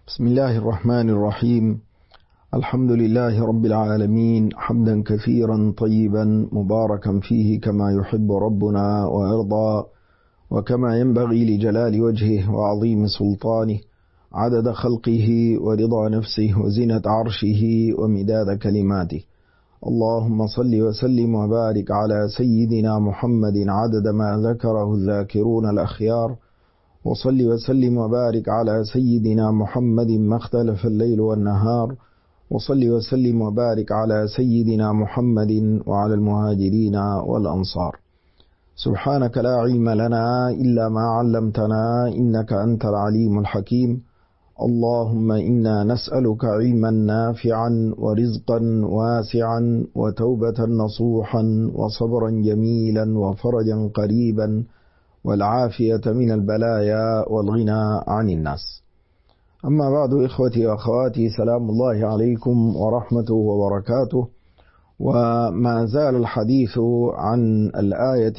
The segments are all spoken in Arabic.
بسم الله الرحمن الرحيم. الحمد لله رب العالمين، حمدا كثيرا طيبا مباركا فيه كما يحب ربنا ويرضى، وكما ينبغي لجلال وجهه وعظيم سلطانه، عدد خلقه ورضا نفسه وزنة عرشه ومداد كلماته. اللهم صل وسلم وبارك على سيدنا محمد عدد ما ذكره الذاكرون الأخيار، وصل وسلم وبارك على سيدنا محمد ما اختلف الليل والنهار، وصل وسلم وبارك على سيدنا محمد وعلى المهاجرين والأنصار. سبحانك لا علم لنا إلا ما علمتنا إنك أنت العليم الحكيم. اللهم إنا نسألك علما نافعا ورزقا واسعا وتوبة نصوحا وصبرا جميلا وفرجا قريبا والعافية من البلايا والغنى عن الناس. أما بعد، إخوتي وأخواتي، سلام الله عليكم ورحمته وبركاته. وما زال الحديث عن الآية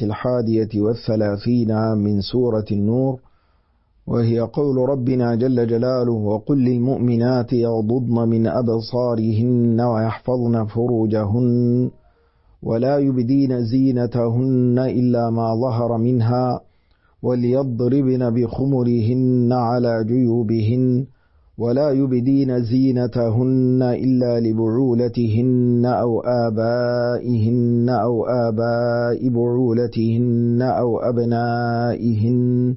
31 من سورة النور، وهي قول ربنا جل جلاله: وقل للمؤمنات يغضضن من أبصارهن ويحفظن فروجهن ولا يبدين زينتهن إلا ما ظهر منها وليضربن بخمرهن على جيوبهن ولا يبدين زينتهن إلا لبعولتهن أو آبائهن أو آباء بعولتهن أو أبنائهن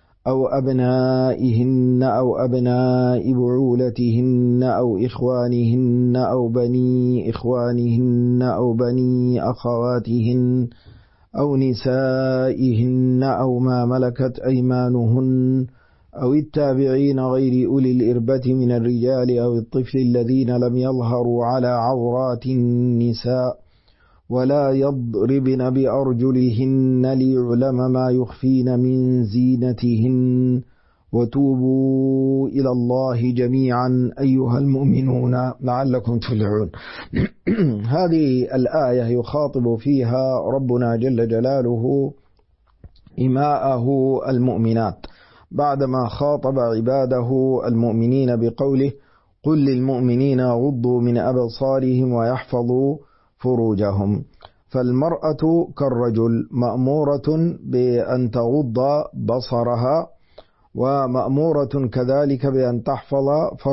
أو أبناء بعولتهن أو إخوانهن أو بني إخوانهن أو بني أخواتهن أو نسائهن أو ما ملكت أيمانهن أو التابعين غير أولي الإربة من الرجال أو الطفل الذين لم يظهروا على عورات النساء، ولا يضربن بأرجلهن ليعلم ما يخفين من زينتهن، وتوبوا إلى الله جميعا أيها المؤمنون لعلكم تفلحون. هذه الآية يخاطب فيها ربنا جل جلاله إماءه المؤمنات بعدما خاطب عباده المؤمنين بقوله: قل للمؤمنين يغضوا من أبصارهم ويحفظوا فروجهم. فالمرأة كالرجل مأمورة بأن تغض بصرها، ومأمورة كذلك بأن تحفظ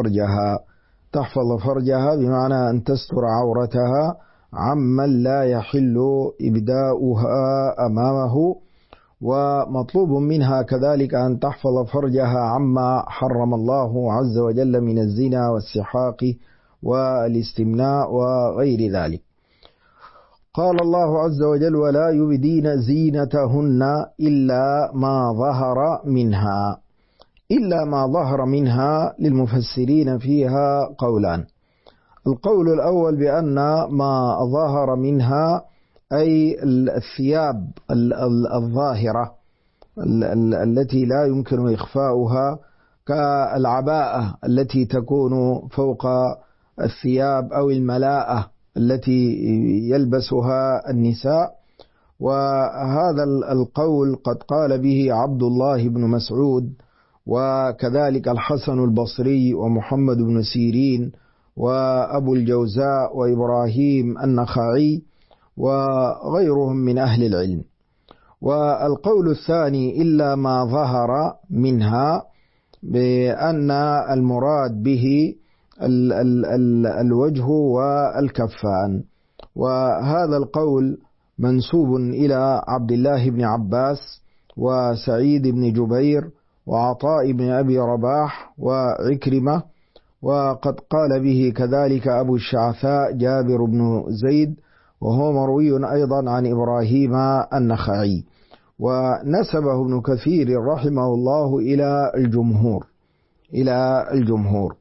فرجها بمعنى أن تستر عورتها عمن لا يحل إبداؤها أمامه، ومطلوب منها كذلك أن تحفظ فرجها عما حرم الله عز وجل من الزنا والسحاق والاستمناء وغير ذلك. قال الله عز وجل: ولا يبدين زينتهن إلا ما ظهر منها. إلا ما ظهر منها للمفسرين فيها قولان. القول الأول بأن ما ظهر منها أي الثياب الظاهرة التي لا يمكن إخفاؤها، كالعباءة التي تكون فوق الثياب أو الملاءة التي يلبسها النساء. وهذا القول قد قال به عبد الله بن مسعود، وكذلك الحسن البصري ومحمد بن سيرين وأبو الجوزاء وإبراهيم النخعي وغيرهم من أهل العلم. والقول الثاني إلا ما ظهر منها، بأن المراد به الوجه والكفان. وهذا القول منسوب إلى عبد الله بن عباس وسعيد بن جبير وعطاء بن أبي رباح وعكرمة، وقد قال به كذلك أبو الشعثاء جابر بن زيد، وهو مروي أيضا عن إبراهيم النخعي. ونسبه ابن كثير رحمه الله إلى الجمهور.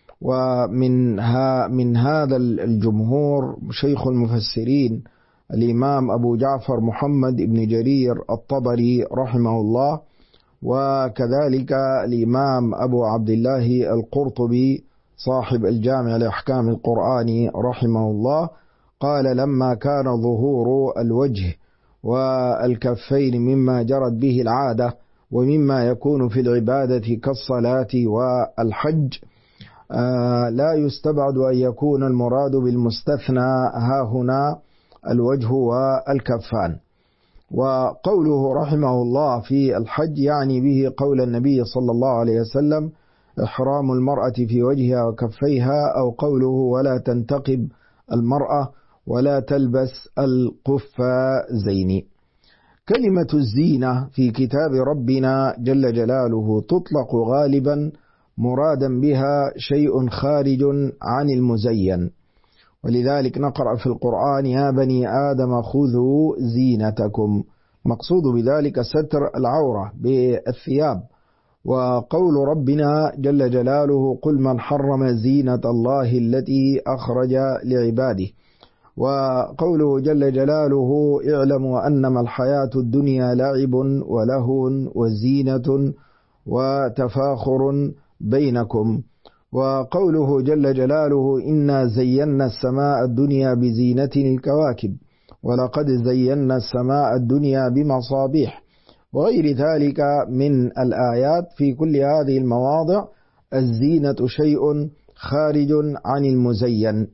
ومن هذا الجمهور شيخ المفسرين الإمام أبو جعفر محمد بن جرير الطبري رحمه الله، وكذلك الإمام أبو عبد الله القرطبي صاحب الجامع لأحكام القرآن رحمه الله. قال: لما كان ظهور الوجه والكفين مما جرت به العادة ومما يكون في العبادة كالصلاة والحج، لا يستبعد أن يكون المراد بالمستثنى ها هنا الوجه والكفان. وقوله رحمه الله في الحج يعني به قول النبي صلى الله عليه وسلم إحرام المرأة في وجهها وكفيها، أو قوله ولا تنتقب المرأة ولا تلبس القفازين. كلمة الزينة في كتاب ربنا جل جلاله تطلق غالبا مرادا بها شيء خارج عن المزين، ولذلك نقرأ في القرآن يا بني آدم خذوا زينتكم، مقصود بذلك ستر العورة بالثياب. وقول ربنا جل جلاله قل من حرم زينة الله التي أخرج لعباده، وقوله جل جلاله اعلموا أنما الحياة الدنيا لعب ولهو وزينة وتفاخر بينكم، وقوله جل جلاله إنا زينا السماء الدنيا بزينة الكواكب ولقد زينا السماء الدنيا بمصابيح، وغير ذلك من الآيات. في كل هذه المواضع الزينة شيء خارج عن المزين.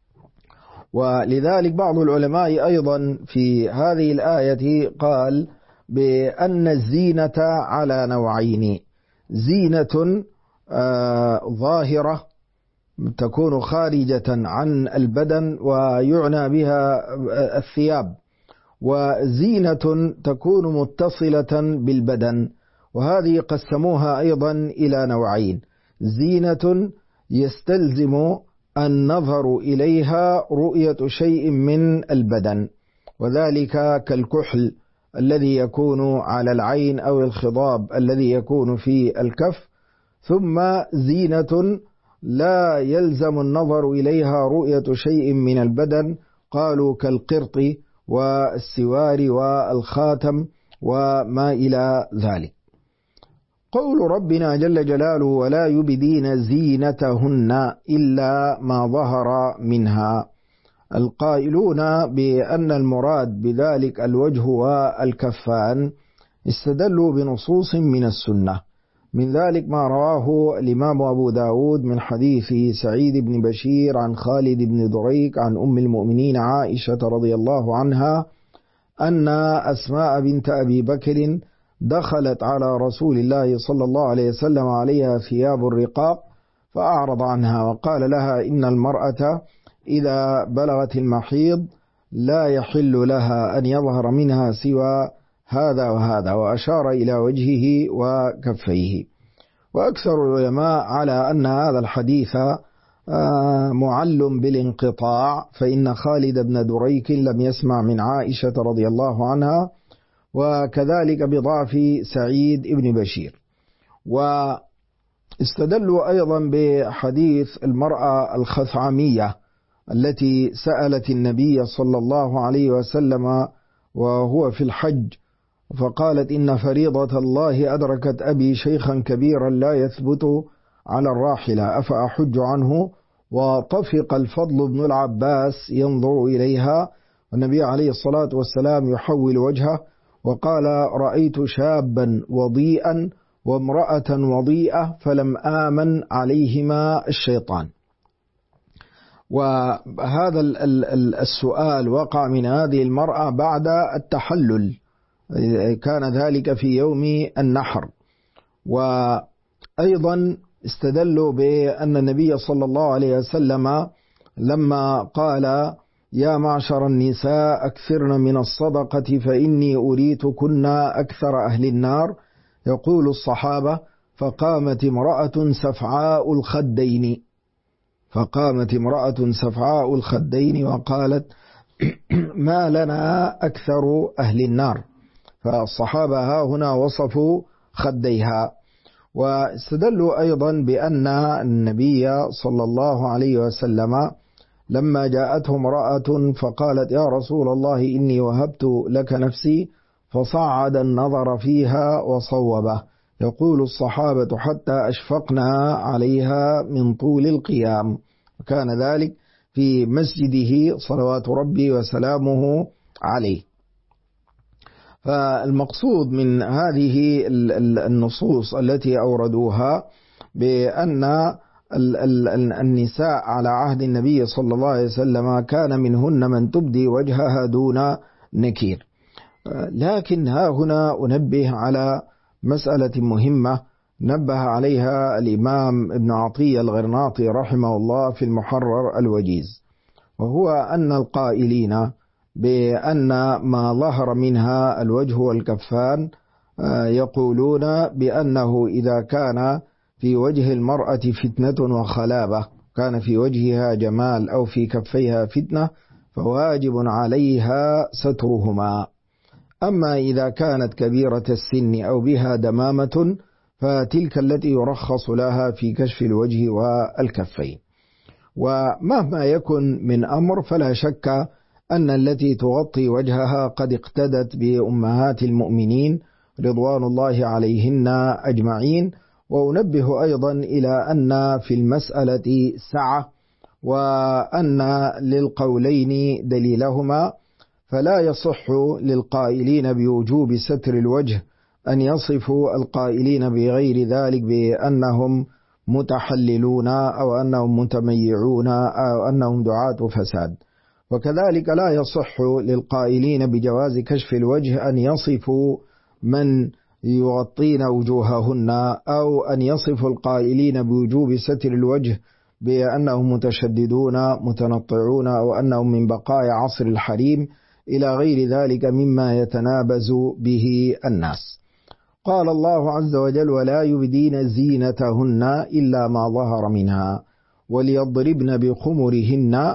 ولذلك بعض العلماء أيضا في هذه الآية قال بأن الزينة على نوعين: زينة ظاهرة تكون خارجة عن البدن ويعنى بها الثياب، وزينة تكون متصلة بالبدن، وهذه قسموها أيضا إلى نوعين: زينة يستلزم النظر إليها رؤية شيء من البدن، وذلك كالكحل الذي يكون على العين أو الخضاب الذي يكون في الكف. ثم زينة لا يلزم النظر إليها رؤية شيء من البدن، قالوا كالقرط والسوار والخاتم وما إلى ذلك. قول ربنا جل جلاله ولا يبدين زينتهن إلا ما ظهر منها، القائلون بأن المراد بذلك الوجه والكفان استدلوا بنصوص من السنة، من ذلك ما رواه الإمام أبو داود من حديث سعيد بن بشير عن خالد بن دريك عن أم المؤمنين عائشة رضي الله عنها أن أسماء بنت أبي بكر دخلت على رسول الله صلى الله عليه وسلم عليها ثياب الرقاق فأعرض عنها، وقال لها إن المرأة إذا بلغت المحيض لا يحل لها أن يظهر منها سوى هذا وهذا، وأشار إلى وجهه وكفيه. وأكثر العلماء على أن هذا الحديث معل بالانقطاع، فإن خالد بن دريك لم يسمع من عائشة رضي الله عنها، وكذلك بضعف سعيد بن بشير. واستدلوا أيضا بحديث المرأة الخثعمية التي سألت النبي صلى الله عليه وسلم وهو في الحج فقالت إن فريضة الله أدركت أبي شيخا كبيرا لا يثبت على الراحلة أفأحج عنه، وطفق الفضل بن العباس ينظر إليها والنبي عليه الصلاة والسلام يحول وجهه وقال رأيت شابا وضيئا وامرأة وضيئة فلم آمن عليهما الشيطان. وهذا السؤال وقع من هذه المرأة بعد التحلل، كان ذلك في يوم النحر. وأيضا استدلوا بأن النبي صلى الله عليه وسلم لما قال يا معشر النساء أكثرن من الصدقة فإني أريتكن أكثر أهل النار، يقول الصحابة فقامت امرأة سفعاء الخدين وقالت ما لنا أكثر أهل النار، فالصحابة ها هنا وصفوا خديها. واستدلوا أيضا بأن النبي صلى الله عليه وسلم لما جاءته امرأة فقالت يا رسول الله إني وهبت لك نفسي فصعد النظر فيها وصوبه، يقول الصحابة حتى أشفقنا عليها من طول القيام، وكان ذلك في مسجده صلوات ربي وسلامه عليه. فالمقصود من هذه النصوص التي أوردوها بأن النساء على عهد النبي صلى الله عليه وسلم كان منهن من تبدي وجهها دون نكير. لكن ها هنا أنبه على مسألة مهمة نبه عليها الإمام ابن عطية الغرناطي رحمه الله في المحرر الوجيز، وهو أن القائلين بأن ما ظهر منها الوجه والكفان يقولون بأنه إذا كان في وجه المرأة فتنة وخلابة، كان في وجهها جمال أو في كفيها فتنة، فواجب عليها سترهما. أما إذا كانت كبيرة السن أو بها دمامة فتلك التي يرخص لها في كشف الوجه والكفين. ومهما يكن من أمر فلا شك أن التي تغطي وجهها قد اقتدت بأمهات المؤمنين رضوان الله عليهن أجمعين. وأنبه أيضا إلى أن في المسألة سعة، وأن للقولين دليلهما، فلا يصح للقائلين بوجوب ستر الوجه أن يصفوا القائلين بغير ذلك بأنهم متحللون أو أنهم متميعون أو أنهم دعاة فساد. وكذلك لا يصح للقائلين بجواز كشف الوجه أن يصفوا من يغطين وجوههن، أو أن يصفوا القائلين بوجوب ستر الوجه بأنهم متشددون متنطعون أو أنهم من بقايا عصر الحريم إلى غير ذلك مما يتنابز به الناس. قال الله عز وجل: ولا يبدين زينتهن إلا ما ظهر منها وليضربن بخمرهن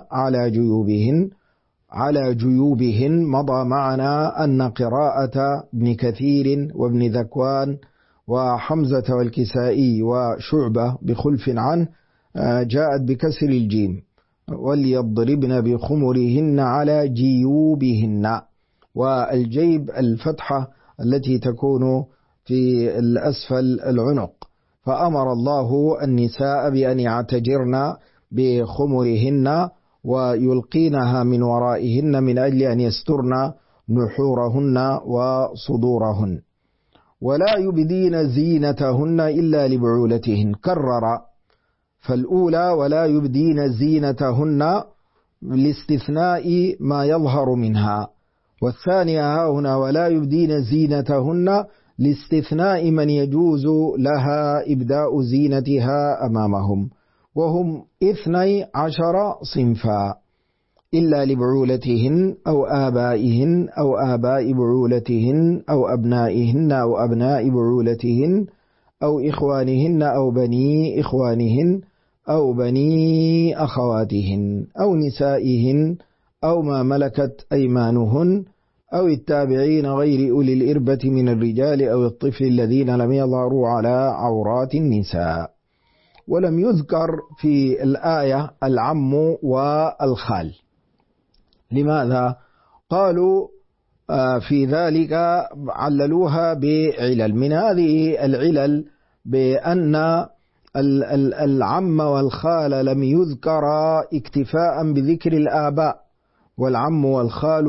على جيوبهن. مضى معنا أن قراءة ابن كثير وابن ذكوان وحمزة والكسائي وشعبة بخلف عنه جاءت بكسر الجيم، وليضربن بخمرهن على جيوبهن، والجيب الفتحة التي تكون في الأسفل العنق. فأمر الله النساء بأن يعتجرن بخمرهن ويلقينها من ورائهن من أجل أن يسترن نحورهن وصدورهن. ولا يبدين زينتهن إلا لبعولتهن، كرر. فالأولى ولا يبدين زينتهن لاستثناء ما يظهر منها، والثانية هنا ولا يبدين زينتهن لاستثناء من يجوز لها إبداء زينتها أمامهم، وهم 12 صنفا: إلا لبعولتهن أو آبائهن أو آباء بعولتهن أو أبنائهن أو أبناء بعولتهن أو إخوانهن أو بني إخوانهن أو بني أخواتهن أو نسائهن أو ما ملكت أيمانهن أو التابعين غير أولي الإربة من الرجال أو الطفل الذين لم يظهروا على عورات النساء. ولم يذكر في الآية العم والخال. لماذا؟ قالوا في ذلك عللوها بعلل. من هذه العلل بأن العم والخال لم يذكرا اكتفاء بذكر الآباء، والعم والخال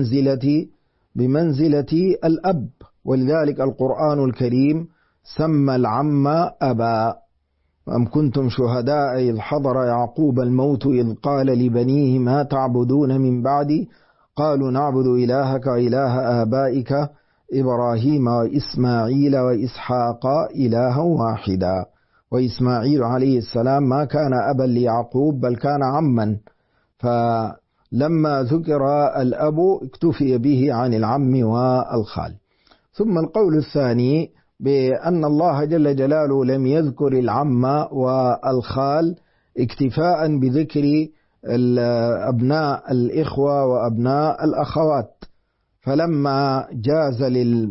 بمنزلة الأب، ولذلك القرآن الكريم سمى العم أبا. أم كنتم شهداء إذ حضر يعقوب الموت إذ قال لبنيه ما تعبدون من بعدي قالوا نعبد إلهك وإله آبائك إبراهيم وإسماعيل وإسحاق إلها واحدا. وإسماعيل عليه السلام ما كان أبا ليعقوب بل كان عما، فلما ذكر الأب اكتفي به عن العم والخال. ثم القول الثاني بأن الله جل جلاله لم يذكر العم والخال اكتفاء بذكر أبناء الإخوة وأبناء الأخوات، فلما جاز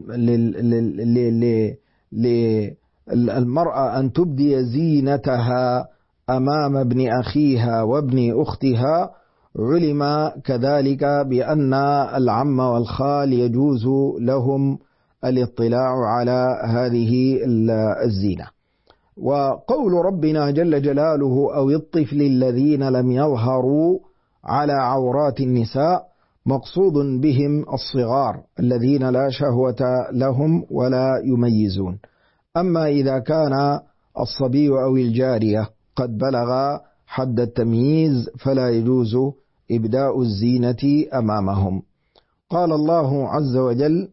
للمرأة أن تبدي زينتها أمام ابن أخيها وابن أختها، علم كذلك بأن العم والخال يجوز لهم الاطلاع على هذه الزينة. وقول ربنا جل جلاله أو الطفل الذين لم يظهروا على عورات النساء مقصود بهم الصغار الذين لا شهوة لهم ولا يميزون. أما إذا كان الصبي أو الجارية قد بلغ حد التمييز فلا يجوز إبداء الزينة أمامهم. قال الله عز وجل: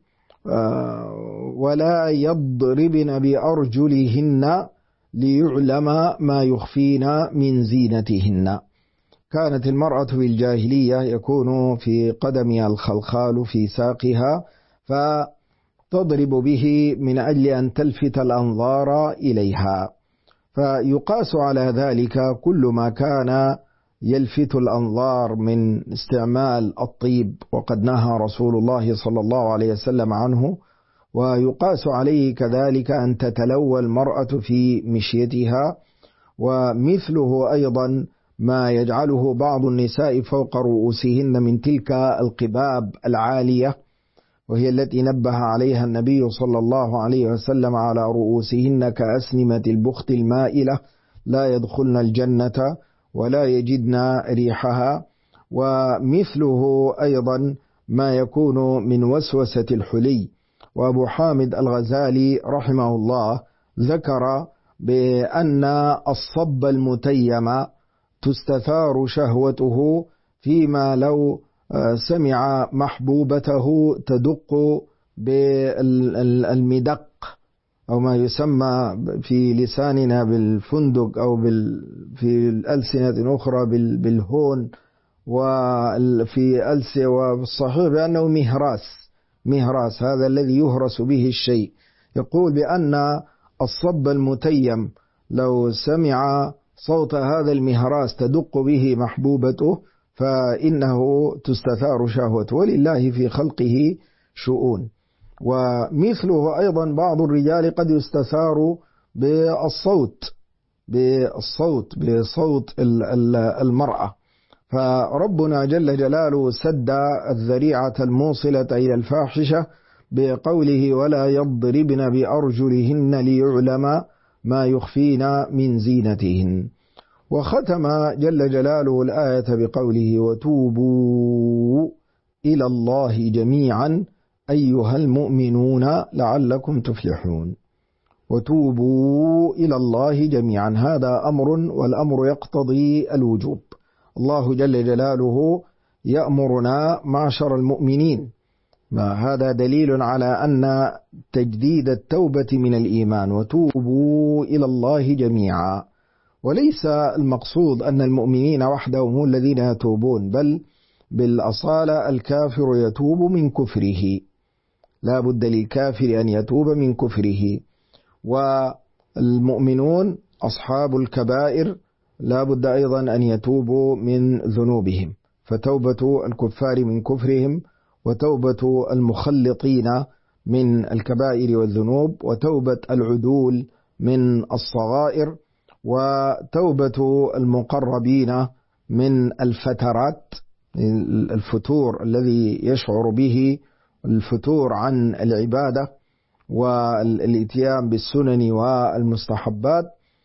ولا يضربن بأرجلهن ليعلم ما يخفين من زينتهن. كانت المرأة في الجاهلية يكون في قدمها الخلخال في ساقها فتضرب به من أجل أن تلفت الأنظار إليها، فيقاس على ذلك كل ما كان يلفت الأنظار من استعمال الطيب، وقد نهى رسول الله صلى الله عليه وسلم عنه. ويقاس عليه كذلك أن تتلوى المرأة في مشيتها، ومثله أيضا ما يجعله بعض النساء فوق رؤوسهن من تلك القباب العالية، وهي التي نبه عليها النبي صلى الله عليه وسلم: على رؤوسهن كأسنمة البخت المائلة لا يدخلن الجنة ولا يجدن ريحها. ومثله أيضا ما يكون من وسوسة الحلي. وأبو حامد الغزالي رحمه الله ذكر بأن الصب المتيم تستثار شهوته فيما لو سمع محبوبته تدق بالمدق، أو ما يسمى في لساننا بالفندق، أو في الألسنة أخرى بالهون، وفي ألسنة والصحيح بأنه مهراس هذا الذي يهرس به الشيء. يقول بأن الصب المتيم لو سمع صوت هذا المهراس تدق به محبوبته فإنه تستثار شهوته، ولله في خلقه شؤون. ومثله أيضا بعض الرجال قد يستثار بصوت المرأة. فربنا جل جلاله سد الذريعة الموصلة إلى الفاحشة بقوله: ولا يضربن بأرجلهن ليعلم ما يخفين من زينتهن. وختم جل جلاله الآية بقوله: وتوبوا إلى الله جميعا أيها المؤمنون لعلكم تفلحون. وتوبوا إلى الله جميعا، هذا أمر، والأمر يقتضي الوجوب. الله جل جلاله يأمرنا معشر المؤمنين، هذا دليل على أن تجديد التوبة من الإيمان. وتوبوا إلى الله جميعا، وليس المقصود أن المؤمنين وحدهم هم الذين يتوبون، بل بالأصالة الكافر يتوب من كفره، لا بد للكافر أن يتوب من كفره. والمؤمنون أصحاب الكبائر لا بد أيضا أن يتوبوا من ذنوبهم، فتوبة الكفار من كفرهم، وتوبة المخلطين من الكبائر والذنوب، وتوبة العدول من الصغائر، وتوبة المقربين من الفترات، الفتور الذي يشعر به، الفتور عن العبادة والاتيان بالسنن والمستحبات،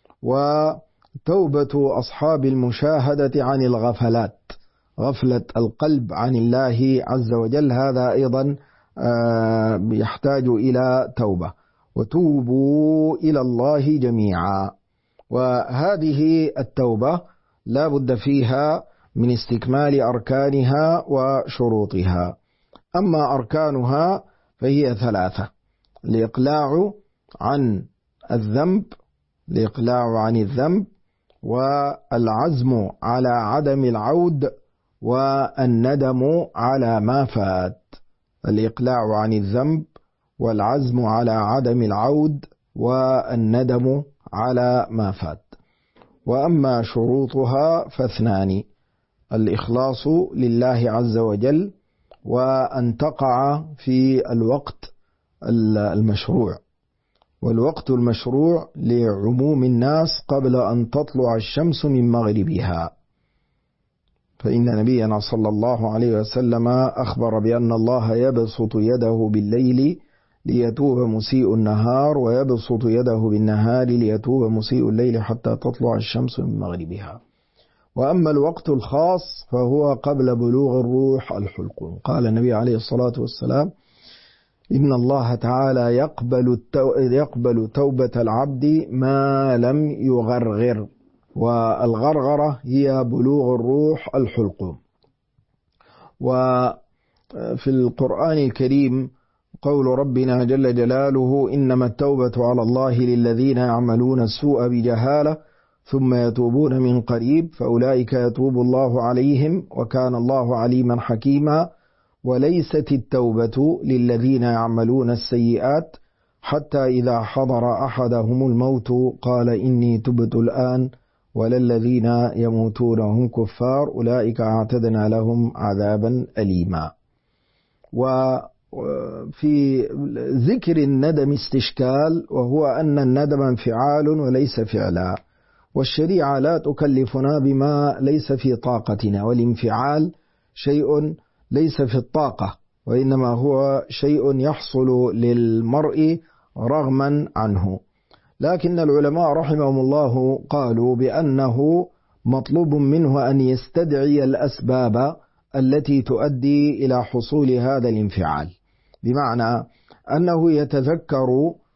وتوبة أصحاب المشاهدة عن الغفلات، غفلة القلب عن الله عز وجل، هذا أيضا يحتاج إلى توبة. وتوبوا إلى الله جميعا. وهذه التوبة لا بد فيها من استكمال أركانها وشروطها. أما أركانها فهي ثلاثة: الإقلاع عن الذنب، والعزم على عدم العود، والندم على ما فات. الإقلاع عن الذنب، والعزم على عدم العود، والندم على ما فات. وأما شروطها فاثنان: الإخلاص لله عز وجل، وأن تقع في الوقت المشروع. والوقت المشروع لعموم الناس قبل أن تطلع الشمس من مغربها، فإن نبينا صلى الله عليه وسلم أخبر بأن الله يبسط يده بالليل ليتوب مسيء النهار، ويبسط يده بالنهار ليتوب مسيء الليل حتى تطلع الشمس من مغربها. وأما الوقت الخاص فهو قبل بلوغ الروح الحلقوم. قال النبي عليه الصلاة والسلام: إن الله تعالى يقبل توبة العبد ما لم يغرغر. والغرغرة هي بلوغ الروح الحلقوم. وفي القرآن الكريم قول ربنا جل جلاله: إنما التوبة على الله للذين يعملون السوء بجهالة ثم يتوبون من قريب فأولئك يتوب الله عليهم وكان الله عليما حكيما. وليست التوبة للذين يعملون السيئات حتى إذا حضر أحدهم الموت قال إني تبت الآن ولا الذين يموتون هم كفار أولئك أعتدنا لهم عذابا أليما. وفي ذكر الندم استشكال، وهو أن الندم انفعال وليس فعلا، والشريعة لا تكلفنا بما ليس في طاقتنا، والانفعال شيء ليس في الطاقة، وإنما هو شيء يحصل للمرء رغما عنه. لكن العلماء رحمهم الله قالوا بأنه مطلوب منه أن يستدعي الأسباب التي تؤدي إلى حصول هذا الانفعال، بمعنى أنه يتذكر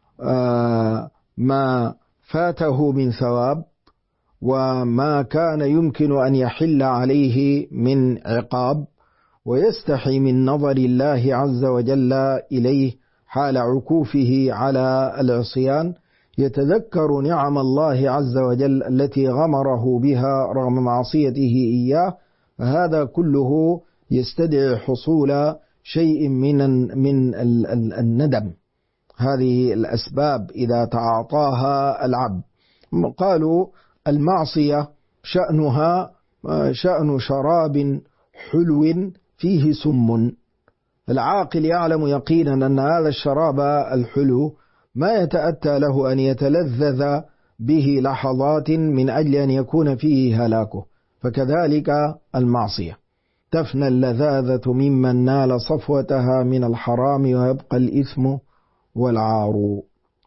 ما فاته من ثواب وما كان يمكن أن يحل عليه من عقاب، ويستحي من نظر الله عز وجل إليه حال عكوفه على العصيان، يتذكر نعم الله عز وجل التي غمره بها رغم معصيته إياه، فهذا كله يستدعي حصول شيء من الندم. هذه الأسباب إذا تعاطاها العبد. قالوا المعصية شأنها شأن شراب حلو فيه سم. العاقل يعلم يقينا أن هذا الشراب الحلو ما يتأتى له أن يتلذذ به لحظات من أجل أن يكون فيه هلاكه، فكذلك المعصية تفنى اللذاذة ممن نال صفوتها من الحرام ويبقى الإثم والعار.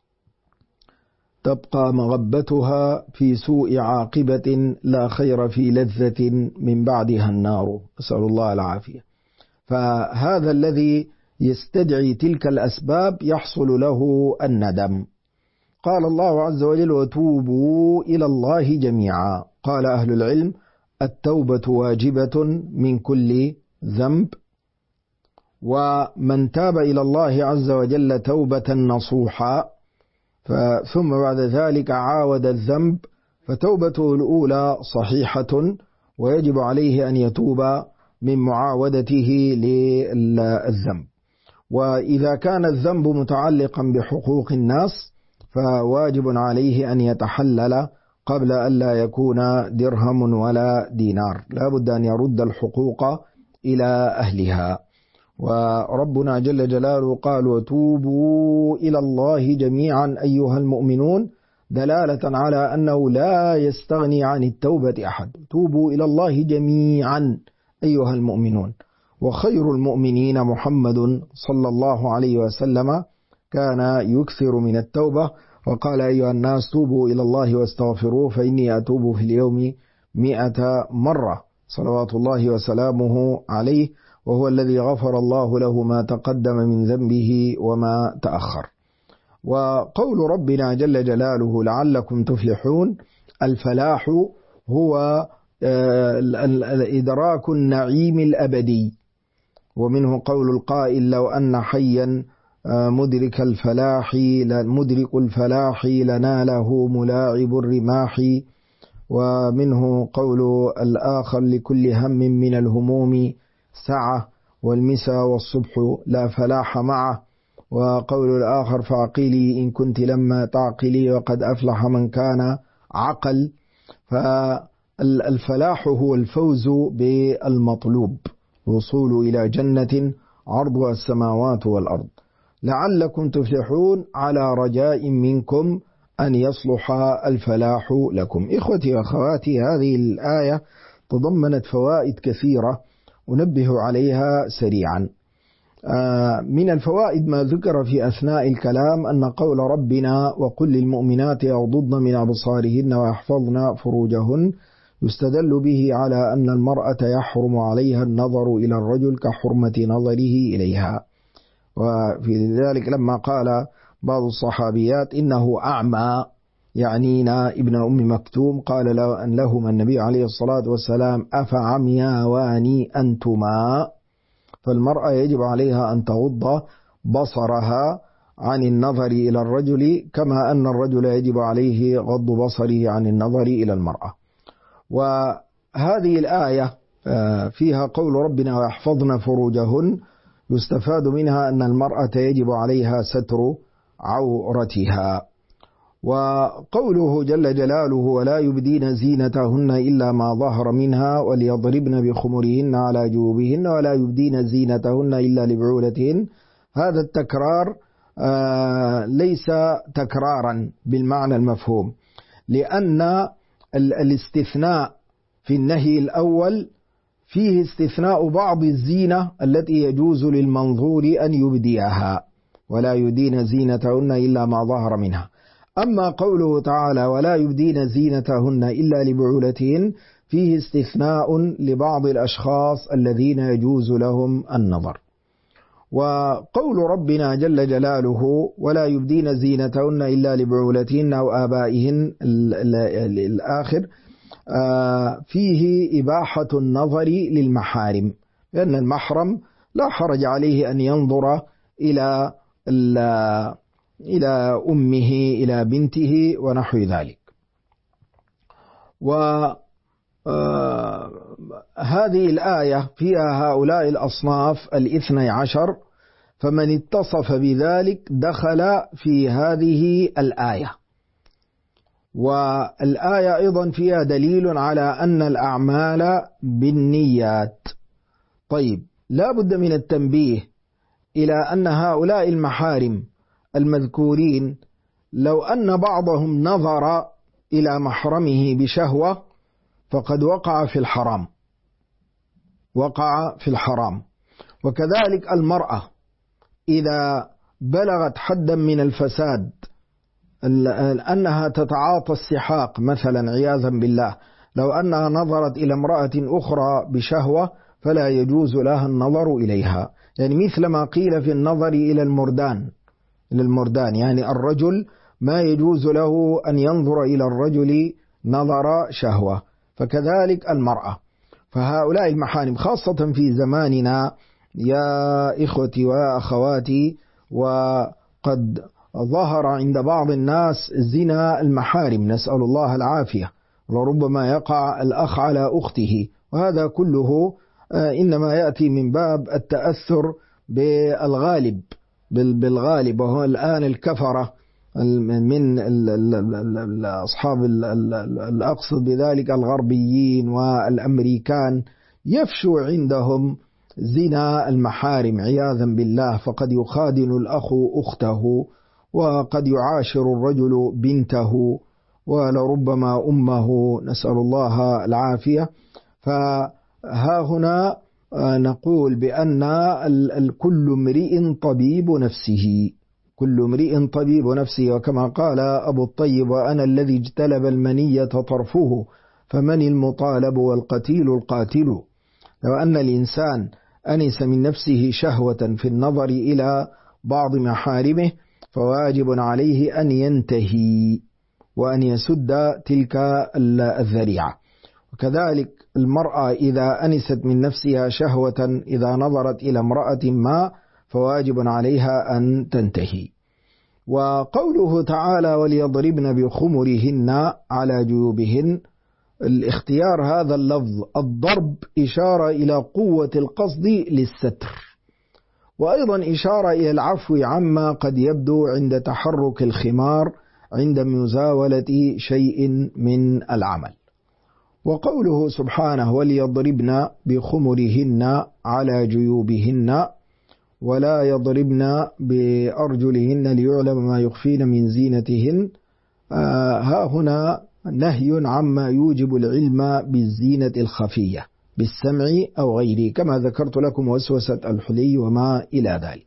تبقى مغبتها في سوء عاقبة لا خير في لذة من بعدها النار، أسأل الله العافية. فهذا الذي يستدعي تلك الأسباب يحصل له الندم. قال الله عز وجل: وتوبوا إلى الله جميعا. قال أهل العلم: التوبة واجبة من كل ذنب، ومن تاب إلى الله عز وجل توبة نصوحا ثم بعد ذلك عاود الذنب فتوبته الأولى صحيحة، ويجب عليه أن يتوب من معاودته للذنب. وإذا كان الذنب متعلقا بحقوق الناس فواجب عليه أن يتحلل قبل أن لا يكون درهم ولا دينار، لا بد أن يرد الحقوق إلى أهلها. وربنا جل جلاله قال: وتوبوا إلى الله جميعا أيها المؤمنون، دلالة على أنه لا يستغني عن التوبة أحد. توبوا إلى الله جميعا أيها المؤمنون. وخير المؤمنين محمد صلى الله عليه وسلم كان يكثر من التوبة، وقال: أيها الناس توبوا إلى الله واستغفروه فإني أتوب في اليوم 100 مرة، صلوات الله وسلامه عليه، وهو الذي غفر الله له ما تقدم من ذنبه وما تأخر. وقول ربنا جل جلاله: لعلكم تفلحون، الفلاح هو إدراك النعيم الأبدي. ومنه قول القائل: لو أن حيا مدرك الفلاح لناله ملاعب الرماح. ومنه قول الآخر: لكل هم من الهموم سعة، والمساء والصبح لا فلاح معه. وقول الآخر: فعقلي إن كنت لما تعقلي وقد أفلح من كان عقل. فالفلاح هو الفوز بالمطلوب، الوصول إلى جنة عرضها السماوات والأرض. لعلكم تفلحون، على رجاء منكم أن يصلح الفلاح لكم. إخوتي وأخواتي، هذه الآية تضمنت فوائد كثيرة أنبه عليها سريعا. من الفوائد ما ذكر في أثناء الكلام أن قول ربنا: وقل للمؤمنات يغضضن من أبصارهن ويحفظن فروجهن، يستدل به على أن المرأة يحرم عليها النظر إلى الرجل كحرمة نظره إليها. وفي ذلك لما قال بعض الصحابيات: إنه أعمى، يعنينا ابن أم مكتوم قال لهما النبي عليه الصلاة والسلام: أفعمياوان أنتما؟ فالمرأة يجب عليها أن تغض بصرها عن النظر إلى الرجل، كما أن الرجل يجب عليه غض بصره عن النظر إلى المرأة. وهذه الآية فيها قول ربنا: ويحفظن فروجهن، يستفاد منها أن المرأة يجب عليها ستر عورتها. وقوله جل جلاله: ولا يبدين زينتهن إلا ما ظهر منها وليضربن بخمرهن على جيوبهن ولا يبدين زينتهن إلا لبعولتهن، هذا التكرار ليس تكرارا بالمعنى المفهوم، لأن الاستثناء في النهي الأول فيه استثناء بعض الزينة التي يجوز للمنظور أن يبديها، ولا يبدين زينتهن إلا ما ظهر منها. أما قوله تعالى: ولا يبدين زينتهن إلا لبعولتهن، فيه استثناء لبعض الأشخاص الذين يجوز لهم النظر. وقول ربنا جل جلاله: ولا يبدين زينتهن إلا لبعولتهن أو آبائهن الآخر، فيه إباحة النظر للمحارم، لأن المحرم لا حرج عليه أن ينظر إلى أمه، إلى بنته ونحو ذلك. وهذه الآية فيها هؤلاء الأصناف 12، فمن اتصف بذلك دخل في هذه الآية. والآية أيضا فيها دليل على أن الأعمال بالنيات. طيب، لا بد من التنبيه إلى أن هؤلاء المحارم المذكورين لو أن بعضهم نظر إلى محرمه بشهوة فقد وقع في الحرام. وكذلك المرأة إذا بلغت حدا من الفساد أنها تتعاطى السحاق مثلا عياذا بالله، لو أنها نظرت إلى امرأة أخرى بشهوة فلا يجوز لها النظر إليها، يعني مثل ما قيل في النظر إلى المردان، يعني الرجل ما يجوز له أن ينظر إلى الرجل نظر شهوة، فكذلك المرأة. فهؤلاء المحارم خاصة في زماننا يا إخوتي وأخواتي، وقد ظهر عند بعض الناس زنا المحارم، نسأل الله العافية، وربما يقع الأخ على أخته، وهذا كله إنما يأتي من باب التأثر بالغالب، وهو الآن الكفرة من أصحاب الأقصد بذلك الغربيين والأمريكان يفشو عندهم زنا المحارم عياذا بالله، فقد يخادن الأخ أخته، وقد يعاشر الرجل بنته، ولربما أمه، نسأل الله العافية. فها هنا نقول بأن كل امرئ طبيب نفسه، وكما قال أبو الطيب: وأنا الذي اجتلب المنية طرفه فمن المطالب والقتيل القاتل. لو أن الإنسان أنس من نفسه شهوة في النظر إلى بعض محارمه فواجب عليه أن ينتهي وأن يسد تلك الذريعة. وكذلك المرأة إذا أنست من نفسها شهوة إذا نظرت إلى امرأة ما فواجب عليها أن تنتهي. وقوله تعالى: وليضربن بخمرهن على جيوبهن، الاختيار هذا اللفظ الضرب إشارة إلى قوة القصد للستر، وأيضا إشارة إلى العفو عما قد يبدو عند تحرك الخمار عند مزاولة شيء من العمل. وقوله سبحانه: وليضربن بخمرهن على جيوبهن ولا يضربن بأرجلهن ليعلم ما يخفين من زينتهن، ها هنا نهي عما يوجب العلم بالزينة الخفية بالسمع أو غيره، كما ذكرت لكم وسوسة الحلي وما إلى ذلك.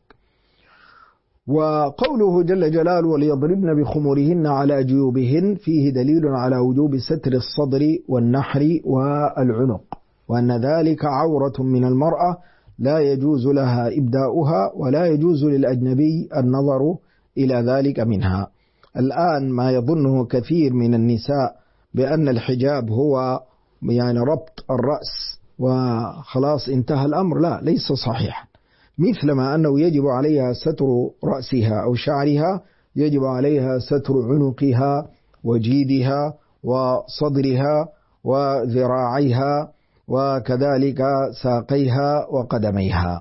وقوله جل جلاله: وليضربن بخمرهن على جيوبهن، فيه دليل على وجوب ستر الصدر والنحر والعنق، وأن ذلك عورة من المرأة لا يجوز لها إبداؤها، ولا يجوز للأجنبي النظر إلى ذلك منها. الآن ما يظنه كثير من النساء بأن الحجاب هو يعني ربط الرأس وخلاص انتهى الأمر، لا، ليس صحيحا. مثلما أنه يجب عليها ستر رأسها أو شعرها، يجب عليها ستر عنقها وجيدها وصدرها وذراعيها وكذلك ساقيها وقدميها.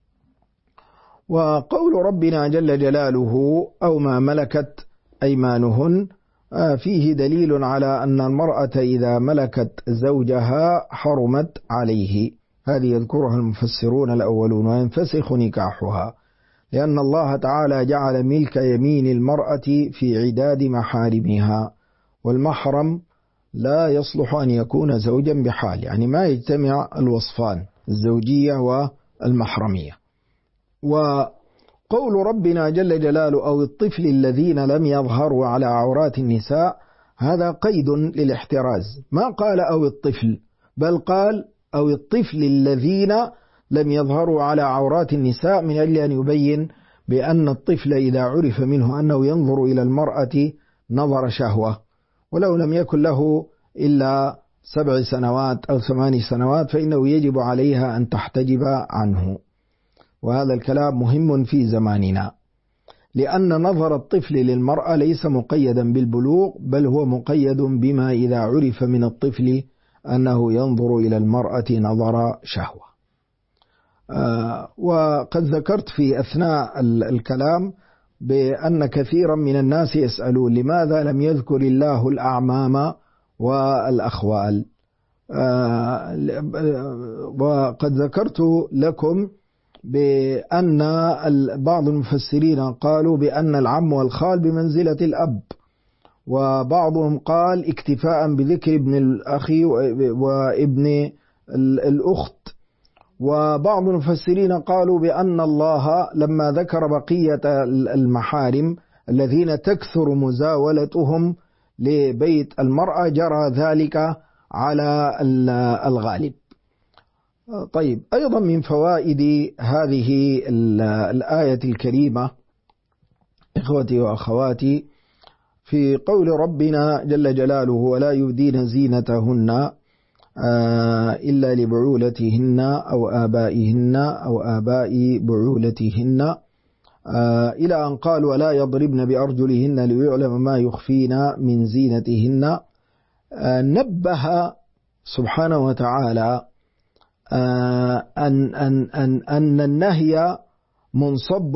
وقول ربنا جل جلاله أو ما ملكت أيمانهن فيه دليل على أن المرأة إذا ملكت زوجها حرمت عليه، هذه يذكرها المفسرون الأولون، وينفسخ نكاحها، لأن الله تعالى جعل ملك يمين المرأة في عداد محارمها، والمحرم لا يصلح أن يكون زوجا بحال، يعني ما يجتمع الوصفان الزوجية والمحرمية. وقول ربنا جل جلاله أو الطفل الذين لم يظهروا على عورات النساء، هذا قيد للاحتراز، ما قال أو الطفل، بل قال أو الطفل الذين لم يظهروا على عورات النساء، من أجل أن يبين بأن الطفل إذا عرف منه أنه ينظر إلى المرأة نظر شهوة، ولو لم يكن له إلا 7 سنوات أو 8 سنوات فإنه يجب عليها أن تحتجب عنه. وهذا الكلام مهم في زماننا، لأن نظر الطفل للمرأة ليس مقيدا بالبلوغ، بل هو مقيد بما إذا عرف من الطفل أنه ينظر إلى المرأة نظر شهوة. وقد ذكرت في أثناء الكلام بأن كثيرا من الناس يسألون لماذا لم يذكر الله الأعمام والأخوال، وقد ذكرت لكم بأن بعض المفسرين قالوا بأن العم والخال بمنزلة الأب، وبعضهم قال اكتفاء بذكر ابن الأخ وابن الأخت، وبعض المفسرين قالوا بأن الله لما ذكر بقية المحارم الذين تكثر مزاولتهم لبيت المرأة جرى ذلك على الغالب. طيب، أيضا من فوائد هذه الآية الكريمة إخوتي وأخواتي في قول ربنا جل جلاله ولا يبدين زينتهن إلا لبعولتهن أو آبائهن أو آباء بعولتهن إلى أن قال ولا يضربن بأرجلهن ليعلم ما يخفين من زينتهن. نبه سبحانه وتعالى أن النهي منصب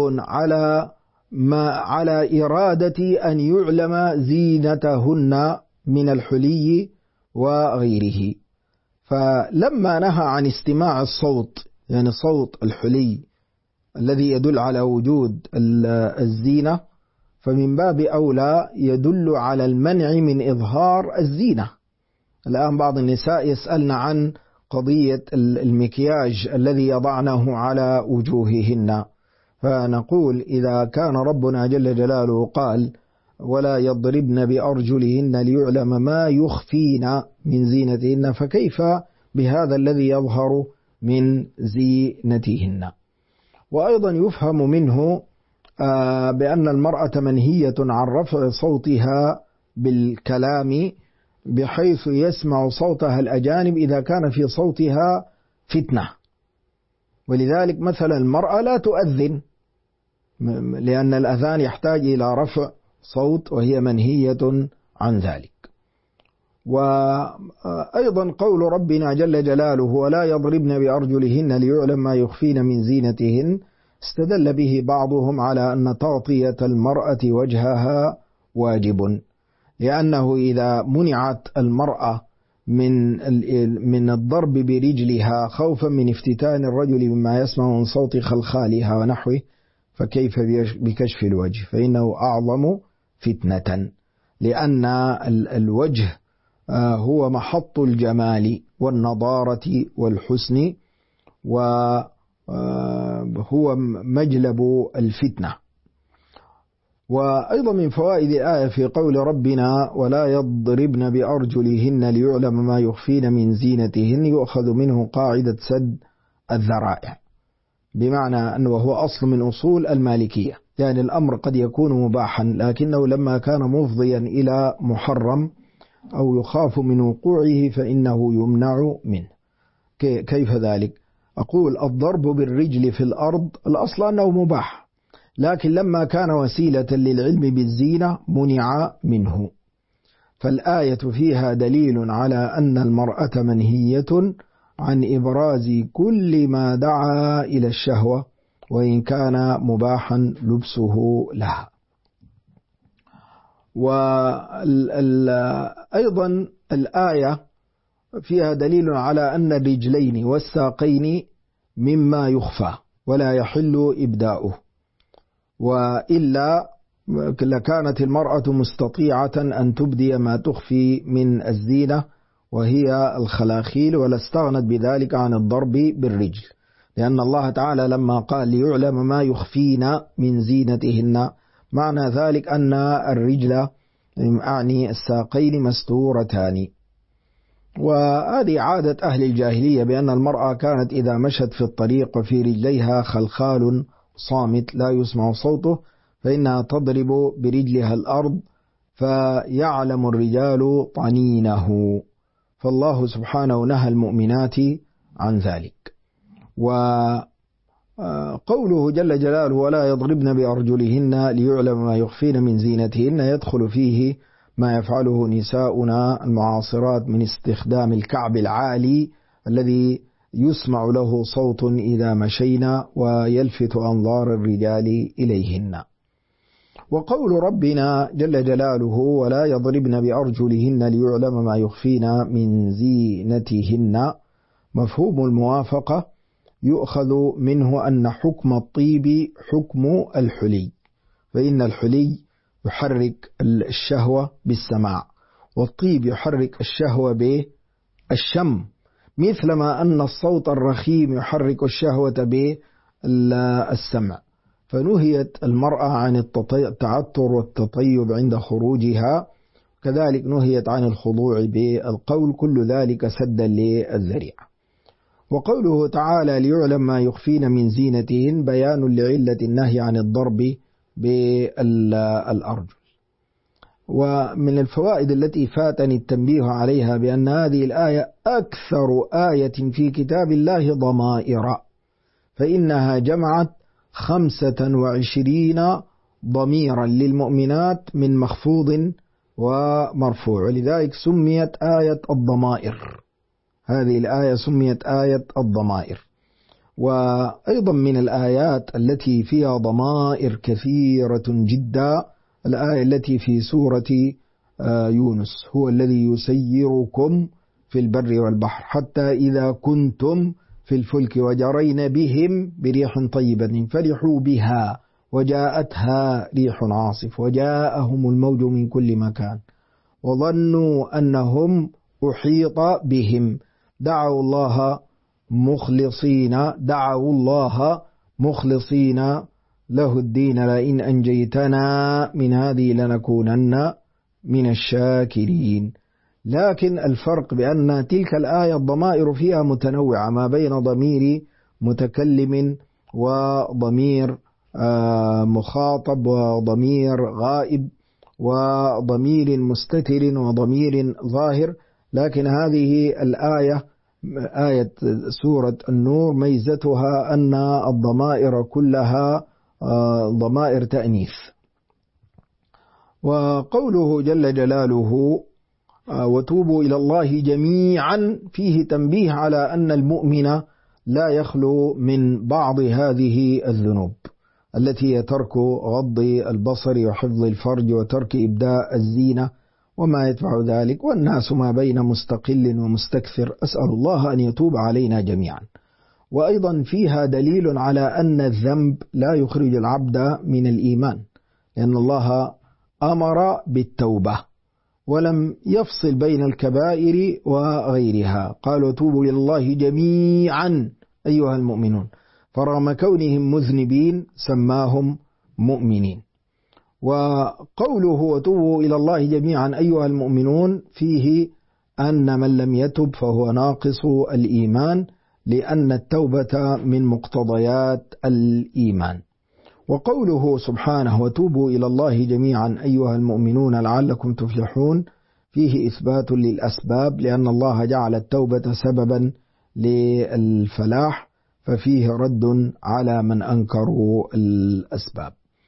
على إرادة أن يعلم زينتهن من الحلي وغيره، فلما نهى عن استماع الصوت، يعني صوت الحلي الذي يدل على وجود الزينة، فمن باب أولى يدل على المنع من إظهار الزينة. الآن بعض النساء يسألن عن قضية المكياج الذي يضعنه على وجوههن، فنقول إذا كان ربنا جل جلاله قال ولا يضربن بأرجلهن ليعلم ما يخفين من زينتهن، فكيف بهذا الذي يظهر من زينتهن؟ وأيضا يفهم منه بأن المرأة منهية عن رفع صوتها بالكلام بحيث يسمع صوتها الأجانب إذا كان في صوتها فتنة، ولذلك مثلا المرأة لا تؤذن لأن الأذان يحتاج إلى رفع صوت وهي منهية عن ذلك. وأيضا قول ربنا جل جلاله ولا يضربن بأرجلهن ليعلم ما يخفين من زينتهن، استدل به بعضهم على أن تغطية المرأة وجهها واجب، لأنه إذا منعت المرأة من الضرب برجلها خوفا من افتتان الرجل مما يسمع من صوت خلخالها ونحوه، فكيف بكشف الوجه، فإنه أعظم فتنة، لأن الوجه هو محط الجمال والنضارة والحسن، وهو مجلب الفتنة. وأيضا من فوائد الآية في قول ربنا ولا يضربن بأرجلهن ليعلم ما يخفين من زينتهن، يؤخذ منه قاعدة سد الذرائع، بمعنى أنه هو أصل من أصول المالكية، يعني الأمر قد يكون مباحا لكنه لما كان مفضيا إلى محرم أو يخاف من وقوعه فإنه يمنع منه. كيف ذلك؟ أقول الضرب بالرجل في الأرض الأصل أنه مباح، لكن لما كان وسيلة للعلم بالزينة منع منه. فالآية فيها دليل على أن المرأة منهية عن إبراز كل ما دعا إلى الشهوة وإن كان مباحا لبسه لها. وأيضا الآية فيها دليل على أن الرجلين والساقين مما يخفى ولا يحل إبداؤه، وإلا لكانت المرأة مستطيعة أن تبدي ما تخفي من الزينة وهي الخلاخيل، ولا استغنت بذلك عن الضرب بالرجل، لأن الله تعالى لما قال ليعلم ما يخفين من زينتهن معنى ذلك أن الرجل أعني الساقين مستورتان. وهذه عادة أهل الجاهلية بأن المرأة كانت إذا مشت في الطريق وفي رجليها خلخال صامت لا يسمع صوته فإنها تضرب برجلها الأرض فيعلم الرجال طنينه، فالله سبحانه نهى المؤمنات عن ذلك. وقوله جل جلاله ولا يضربن بأرجلهن ليعلم ما يخفين من زينتهن يدخل فيه ما يفعله نساؤنا المعاصرات من استخدام الكعب العالي الذي يسمع له صوت إذا مشينا ويلفت أنظار الرجال إليهن. وقول ربنا جل جلاله ولا يضربن بأرجلهن ليعلم ما يخفين من زينتهن مفهوم الموافقة يؤخذ منه أن حكم الطيب حكم الحلي، فإن الحلي يحرك الشهوة بالسماع والطيب يحرك الشهوة بالشم، مثلما أن الصوت الرخيم يحرك الشهوة بالسمع. فنهيت المرأة عن التعطر والتطيب عند خروجها، كذلك نهيت عن الخضوع بالقول، كل ذلك سدا للذريعة. وقوله تعالى ليعلم ما يخفين من زينتهن بيان لعلة النهي عن الضرب بالأرجل. ومن الفوائد التي فاتني التنبيه عليها بأن هذه الآية أكثر آية في كتاب الله ضمائر، فإنها جمعت 25 ضميرا للمؤمنات من مخفوض ومرفوع، ولذلك سميت آية الضمائر. هذه الآية سميت آية الضمائر. وأيضا من الآيات التي فيها ضمائر كثيرة جدا الآية التي في سورة يونس هو الذي يسيركم في البر والبحر حتى إذا كنتم في الفلك وجرين بهم بريح طيبة فرحوا بها وجاءتها ريح عاصف وجاءهم الموج من كل مكان وظنوا أنهم أحيط بهم دعوا الله مخلصين له الدين لئن أنجيتنا من هذه لنكونن من الشاكرين. لكن الفرق بأن تلك الآية الضمائر فيها متنوعة ما بين ضمير متكلم وضمير مخاطب وضمير غائب وضمير مستتر وضمير ظاهر، لكن هذه الآية آية سورة النور ميزتها أن الضمائر كلها ضمائر تأنيث. وقوله جل جلاله وتوبوا إلى الله جميعا فيه تنبيه على أن المؤمن لا يخلو من بعض هذه الذنوب التي هي ترك غض البصر وحفظ الفرج وترك إبداء الزينة وما يدفع ذلك، والناس ما بين مستقل ومستكثر، أسأل الله أن يتوب علينا جميعا. وأيضا فيها دليل على أن الذنب لا يخرج العبد من الإيمان، لأن الله أمر بالتوبة ولم يفصل بين الكبائر وغيرها، قال وتوبوا إلى الله جميعا أيها المؤمنون، فرغم كونهم مذنبين سماهم مؤمنين. وقوله وتوبوا إلى الله جميعا أيها المؤمنون فيه أن من لم يتب فهو ناقص الإيمان، لأن التوبة من مقتضيات الإيمان. وقوله سبحانه وتوبوا إلى الله جميعا أيها المؤمنون لعلكم تفلحون فيه إثبات للأسباب، لأن الله جعل التوبة سببا للفلاح، ففيه رد على من أنكروا الأسباب.